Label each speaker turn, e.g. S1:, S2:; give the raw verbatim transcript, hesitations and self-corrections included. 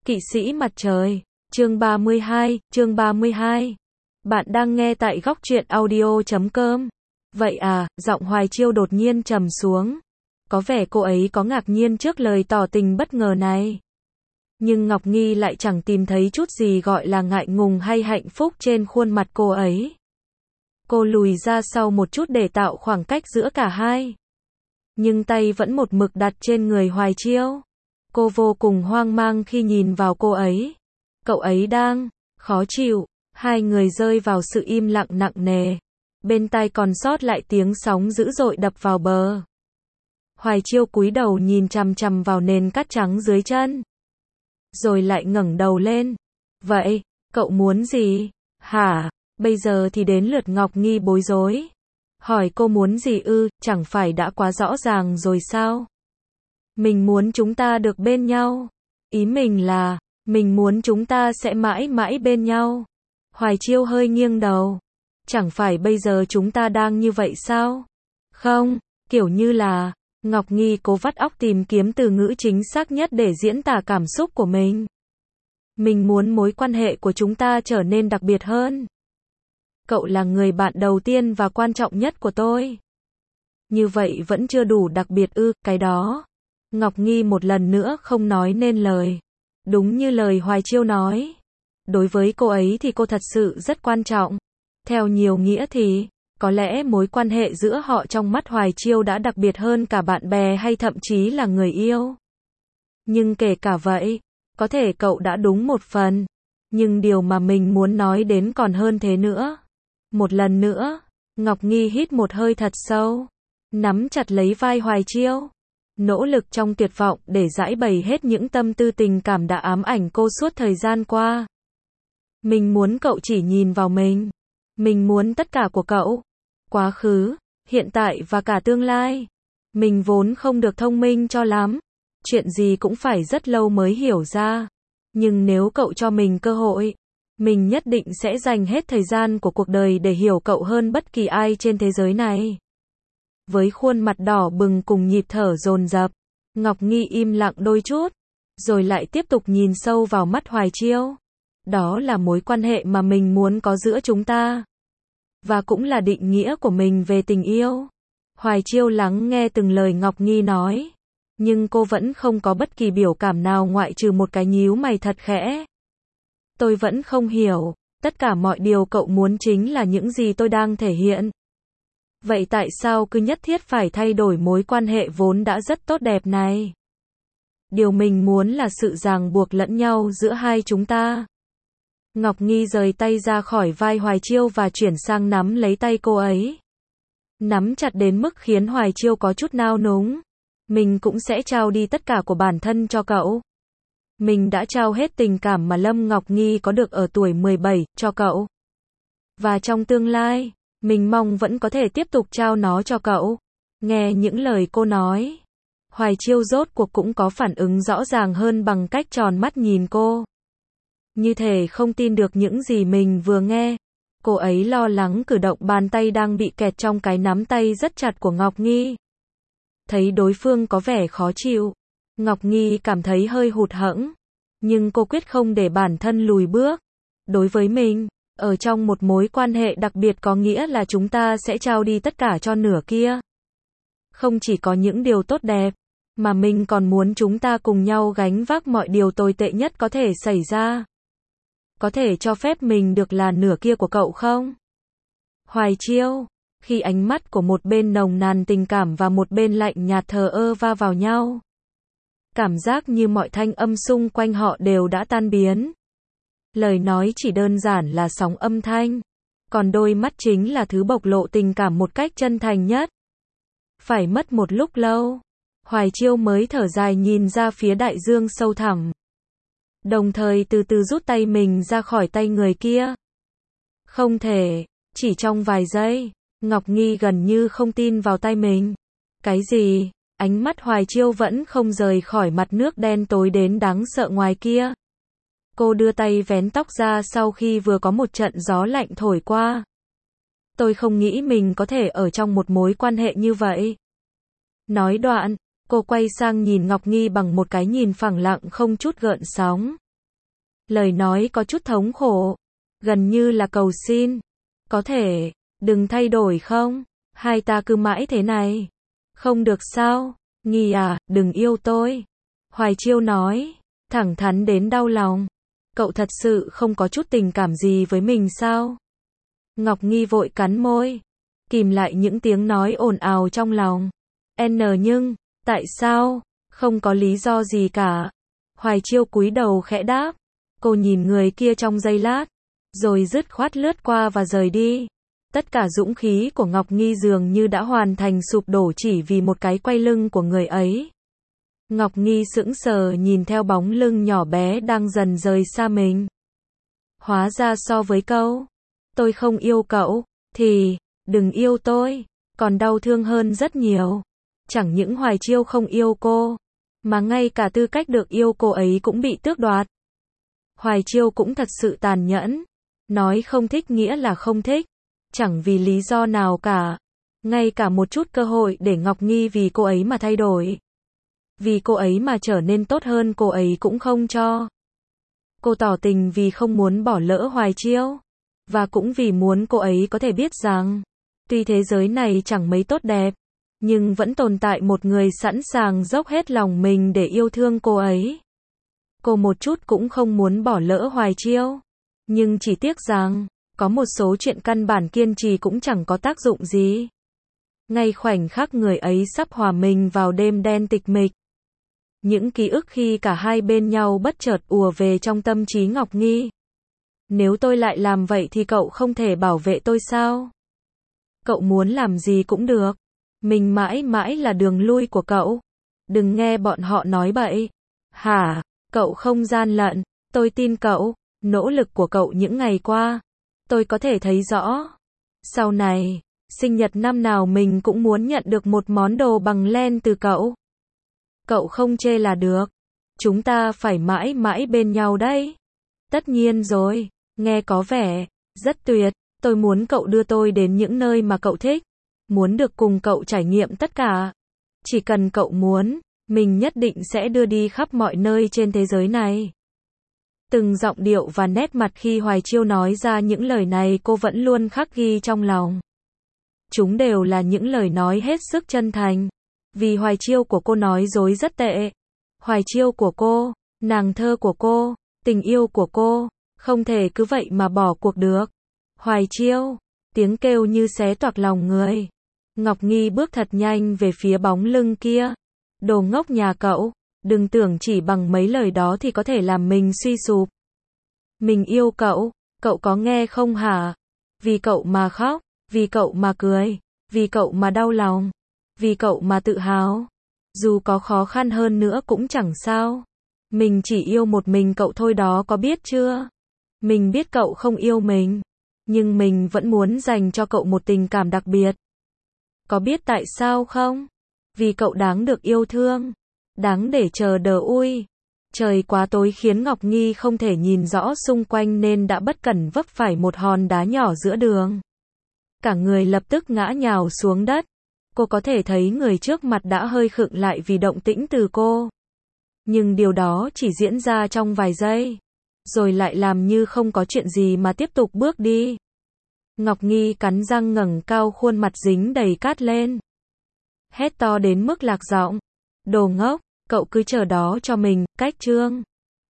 S1: Kỵ sĩ mặt trời, chương ba mươi hai, chương ba mươi hai. Bạn đang nghe tại góc truyện audio chấm com. Vậy à, giọng Hoài Chiêu đột nhiên trầm xuống. Có vẻ cô ấy có ngạc nhiên trước lời tỏ tình bất ngờ này. Nhưng Ngọc Nghi lại chẳng tìm thấy chút gì gọi là ngại ngùng hay hạnh phúc trên khuôn mặt cô ấy. Cô lùi ra sau một chút để tạo khoảng cách giữa cả hai. Nhưng tay vẫn một mực đặt trên người Hoài Chiêu. Cô vô cùng hoang mang khi nhìn vào cô ấy. Cậu ấy đang khó chịu. Hai người rơi vào sự im lặng nặng nề. Bên tai còn sót lại tiếng sóng dữ dội đập vào bờ. Hoài Chiêu cúi đầu nhìn chằm chằm vào nền cát trắng dưới chân. Rồi lại ngẩng đầu lên. Vậy, cậu muốn gì? Hả? Bây giờ thì đến lượt Ngọc Nghi bối rối. Hỏi cô muốn gì ư, chẳng phải đã quá rõ ràng rồi sao? Mình muốn chúng ta được bên nhau. Ý mình là, mình muốn chúng ta sẽ mãi mãi bên nhau. Hoài Chiêu hơi nghiêng đầu. Chẳng phải bây giờ chúng ta đang như vậy sao? Không, kiểu như là, Ngọc Nghi cố vắt óc tìm kiếm từ ngữ chính xác nhất để diễn tả cảm xúc của mình. Mình muốn mối quan hệ của chúng ta trở nên đặc biệt hơn. Cậu là người bạn đầu tiên và quan trọng nhất của tôi. Như vậy vẫn chưa đủ đặc biệt ư, cái đó. Ngọc Nghi một lần nữa không nói nên lời. Đúng như lời Hoài Chiêu nói. Đối với cô ấy thì cô thật sự rất quan trọng. Theo nhiều nghĩa thì, có lẽ mối quan hệ giữa họ trong mắt Hoài Chiêu đã đặc biệt hơn cả bạn bè hay thậm chí là người yêu. Nhưng kể cả vậy, có thể cậu đã đúng một phần. Nhưng điều mà mình muốn nói đến còn hơn thế nữa. Một lần nữa, Ngọc Nghi hít một hơi thật sâu. Nắm chặt lấy vai Hoài Chiêu. Nỗ lực trong tuyệt vọng để giải bày hết những tâm tư tình cảm đã ám ảnh cô suốt thời gian qua. Mình muốn cậu chỉ nhìn vào mình. Mình muốn tất cả của cậu. Quá khứ, hiện tại và cả tương lai. Mình vốn không được thông minh cho lắm. Chuyện gì cũng phải rất lâu mới hiểu ra. Nhưng nếu cậu cho mình cơ hội, mình nhất định sẽ dành hết thời gian của cuộc đời để hiểu cậu hơn bất kỳ ai trên thế giới này. Với khuôn mặt đỏ bừng cùng nhịp thở dồn dập, Ngọc Nghi im lặng đôi chút, rồi lại tiếp tục nhìn sâu vào mắt Hoài Chiêu. Đó là mối quan hệ mà mình muốn có giữa chúng ta. Và cũng là định nghĩa của mình về tình yêu. Hoài Chiêu lắng nghe từng lời Ngọc Nghi nói. Nhưng cô vẫn không có bất kỳ biểu cảm nào ngoại trừ một cái nhíu mày thật khẽ. Tôi vẫn không hiểu, tất cả mọi điều cậu muốn chính là những gì tôi đang thể hiện. Vậy tại sao cứ nhất thiết phải thay đổi mối quan hệ vốn đã rất tốt đẹp này? Điều mình muốn là sự ràng buộc lẫn nhau giữa hai chúng ta. Ngọc Nghi rời tay ra khỏi vai Hoài Chiêu và chuyển sang nắm lấy tay cô ấy. Nắm chặt đến mức khiến Hoài Chiêu có chút nao núng. Mình cũng sẽ trao đi tất cả của bản thân cho cậu. Mình đã trao hết tình cảm mà Lâm Ngọc Nghi có được ở tuổi mười bảy, cho cậu. Và trong tương lai, mình mong vẫn có thể tiếp tục trao nó cho cậu. Nghe những lời cô nói, Hoài Chiêu rốt cuộc cũng có phản ứng rõ ràng hơn bằng cách tròn mắt nhìn cô. Như thể không tin được những gì mình vừa nghe. Cô ấy lo lắng cử động bàn tay đang bị kẹt trong cái nắm tay rất chặt của Ngọc Nghi. Thấy đối phương có vẻ khó chịu, Ngọc Nghi cảm thấy hơi hụt hẫng. Nhưng cô quyết không để bản thân lùi bước. Đối với mình, ở trong một mối quan hệ đặc biệt có nghĩa là chúng ta sẽ trao đi tất cả cho nửa kia. Không chỉ có những điều tốt đẹp, mà mình còn muốn chúng ta cùng nhau gánh vác mọi điều tồi tệ nhất có thể xảy ra. Có thể cho phép mình được là nửa kia của cậu không? Hoài Chiêu, khi ánh mắt của một bên nồng nàn tình cảm và một bên lạnh nhạt thờ ơ va vào nhau. Cảm giác như mọi thanh âm xung quanh họ đều đã tan biến. Lời nói chỉ đơn giản là sóng âm thanh. Còn đôi mắt chính là thứ bộc lộ tình cảm một cách chân thành nhất. Phải mất một lúc lâu, Hoài Chiêu mới thở dài nhìn ra phía đại dương sâu thẳm. Đồng thời từ từ rút tay mình ra khỏi tay người kia. Không thể, chỉ trong vài giây, Ngọc Nghi gần như không tin vào tay mình. Cái gì? Ánh mắt Hoài Chiêu vẫn không rời khỏi mặt nước đen tối đến đáng sợ ngoài kia. Cô đưa tay vén tóc ra sau khi vừa có một trận gió lạnh thổi qua. Tôi không nghĩ mình có thể ở trong một mối quan hệ như vậy. Nói đoạn, cô quay sang nhìn Ngọc Nghi bằng một cái nhìn phẳng lặng không chút gợn sóng. Lời nói có chút thống khổ, gần như là cầu xin. Có thể, đừng thay đổi không? Hai ta cứ mãi thế này. Không được sao? Nghi à, đừng yêu tôi. Hoài Chiêu nói, thẳng thắn đến đau lòng. Cậu thật sự không có chút tình cảm gì với mình sao? Ngọc Nghi vội cắn môi, kìm lại những tiếng nói ồn ào trong lòng. N nhưng, tại sao? Không có lý do gì cả. Hoài Chiêu cúi đầu khẽ đáp. Cô nhìn người kia trong giây lát, rồi dứt khoát lướt qua và rời đi. Tất cả dũng khí của Ngọc Nghi dường như đã hoàn thành sụp đổ chỉ vì một cái quay lưng của người ấy. Ngọc Nghi sững sờ nhìn theo bóng lưng nhỏ bé đang dần rời xa mình. Hóa ra so với câu, tôi không yêu cậu, thì, đừng yêu tôi, còn đau thương hơn rất nhiều. Chẳng những Hoài Chiêu không yêu cô, mà ngay cả tư cách được yêu cô ấy cũng bị tước đoạt. Hoài Chiêu cũng thật sự tàn nhẫn. Nói không thích nghĩa là không thích. Chẳng vì lý do nào cả. Ngay cả một chút cơ hội để Ngọc Nghi vì cô ấy mà thay đổi. Vì cô ấy mà trở nên tốt hơn cô ấy cũng không cho. Cô tỏ tình vì không muốn bỏ lỡ Hoài Chiêu. Và cũng vì muốn cô ấy có thể biết rằng, tuy thế giới này chẳng mấy tốt đẹp, nhưng vẫn tồn tại một người sẵn sàng dốc hết lòng mình để yêu thương cô ấy. Cô một chút cũng không muốn bỏ lỡ Hoài Chiêu. Nhưng chỉ tiếc rằng, có một số chuyện căn bản kiên trì cũng chẳng có tác dụng gì. Ngay khoảnh khắc người ấy sắp hòa mình vào đêm đen tịch mịch. Những ký ức khi cả hai bên nhau bất chợt ùa về trong tâm trí Ngọc Nghi. Nếu tôi lại làm vậy thì cậu không thể bảo vệ tôi sao? Cậu muốn làm gì cũng được. Mình mãi mãi là đường lui của cậu. Đừng nghe bọn họ nói bậy. Hả? Cậu không gian lận. Tôi tin cậu. Nỗ lực của cậu những ngày qua, tôi có thể thấy rõ. Sau này, sinh nhật năm nào mình cũng muốn nhận được một món đồ bằng len từ cậu. Cậu không chê là được. Chúng ta phải mãi mãi bên nhau đấy. Tất nhiên rồi, nghe có vẻ rất tuyệt. Tôi muốn cậu đưa tôi đến những nơi mà cậu thích. Muốn được cùng cậu trải nghiệm tất cả. Chỉ cần cậu muốn, mình nhất định sẽ đưa đi khắp mọi nơi trên thế giới này. Từng giọng điệu và nét mặt khi Hoài Chiêu nói ra những lời này cô vẫn luôn khắc ghi trong lòng. Chúng đều là những lời nói hết sức chân thành. Vì Hoài Chiêu của cô nói dối rất tệ. Hoài Chiêu của cô, nàng thơ của cô, tình yêu của cô, không thể cứ vậy mà bỏ cuộc được. Hoài Chiêu, tiếng kêu như xé toạc lòng người. Ngọc Nghi bước thật nhanh về phía bóng lưng kia. Đồ ngốc nhà cậu. Đừng tưởng chỉ bằng mấy lời đó thì có thể làm mình suy sụp. Mình yêu cậu, cậu có nghe không hả? Vì cậu mà khóc, vì cậu mà cười, vì cậu mà đau lòng, vì cậu mà tự hào. Dù có khó khăn hơn nữa cũng chẳng sao. Mình chỉ yêu một mình cậu thôi đó, có biết chưa? Mình biết cậu không yêu mình, nhưng mình vẫn muốn dành cho cậu một tình cảm đặc biệt. Có biết tại sao không? Vì cậu đáng được yêu thương. Đáng để chờ đợi ui. Trời quá tối khiến Ngọc Nghi không thể nhìn rõ xung quanh nên đã bất cẩn vấp phải một hòn đá nhỏ giữa đường. Cả người lập tức ngã nhào xuống đất. Cô có thể thấy người trước mặt đã hơi khựng lại vì động tĩnh từ cô. Nhưng điều đó chỉ diễn ra trong vài giây. Rồi lại làm như không có chuyện gì mà tiếp tục bước đi. Ngọc Nghi cắn răng ngẩng cao khuôn mặt dính đầy cát lên. Hét to đến mức lạc giọng. Đồ ngốc, cậu cứ chờ đó cho mình, cách chương.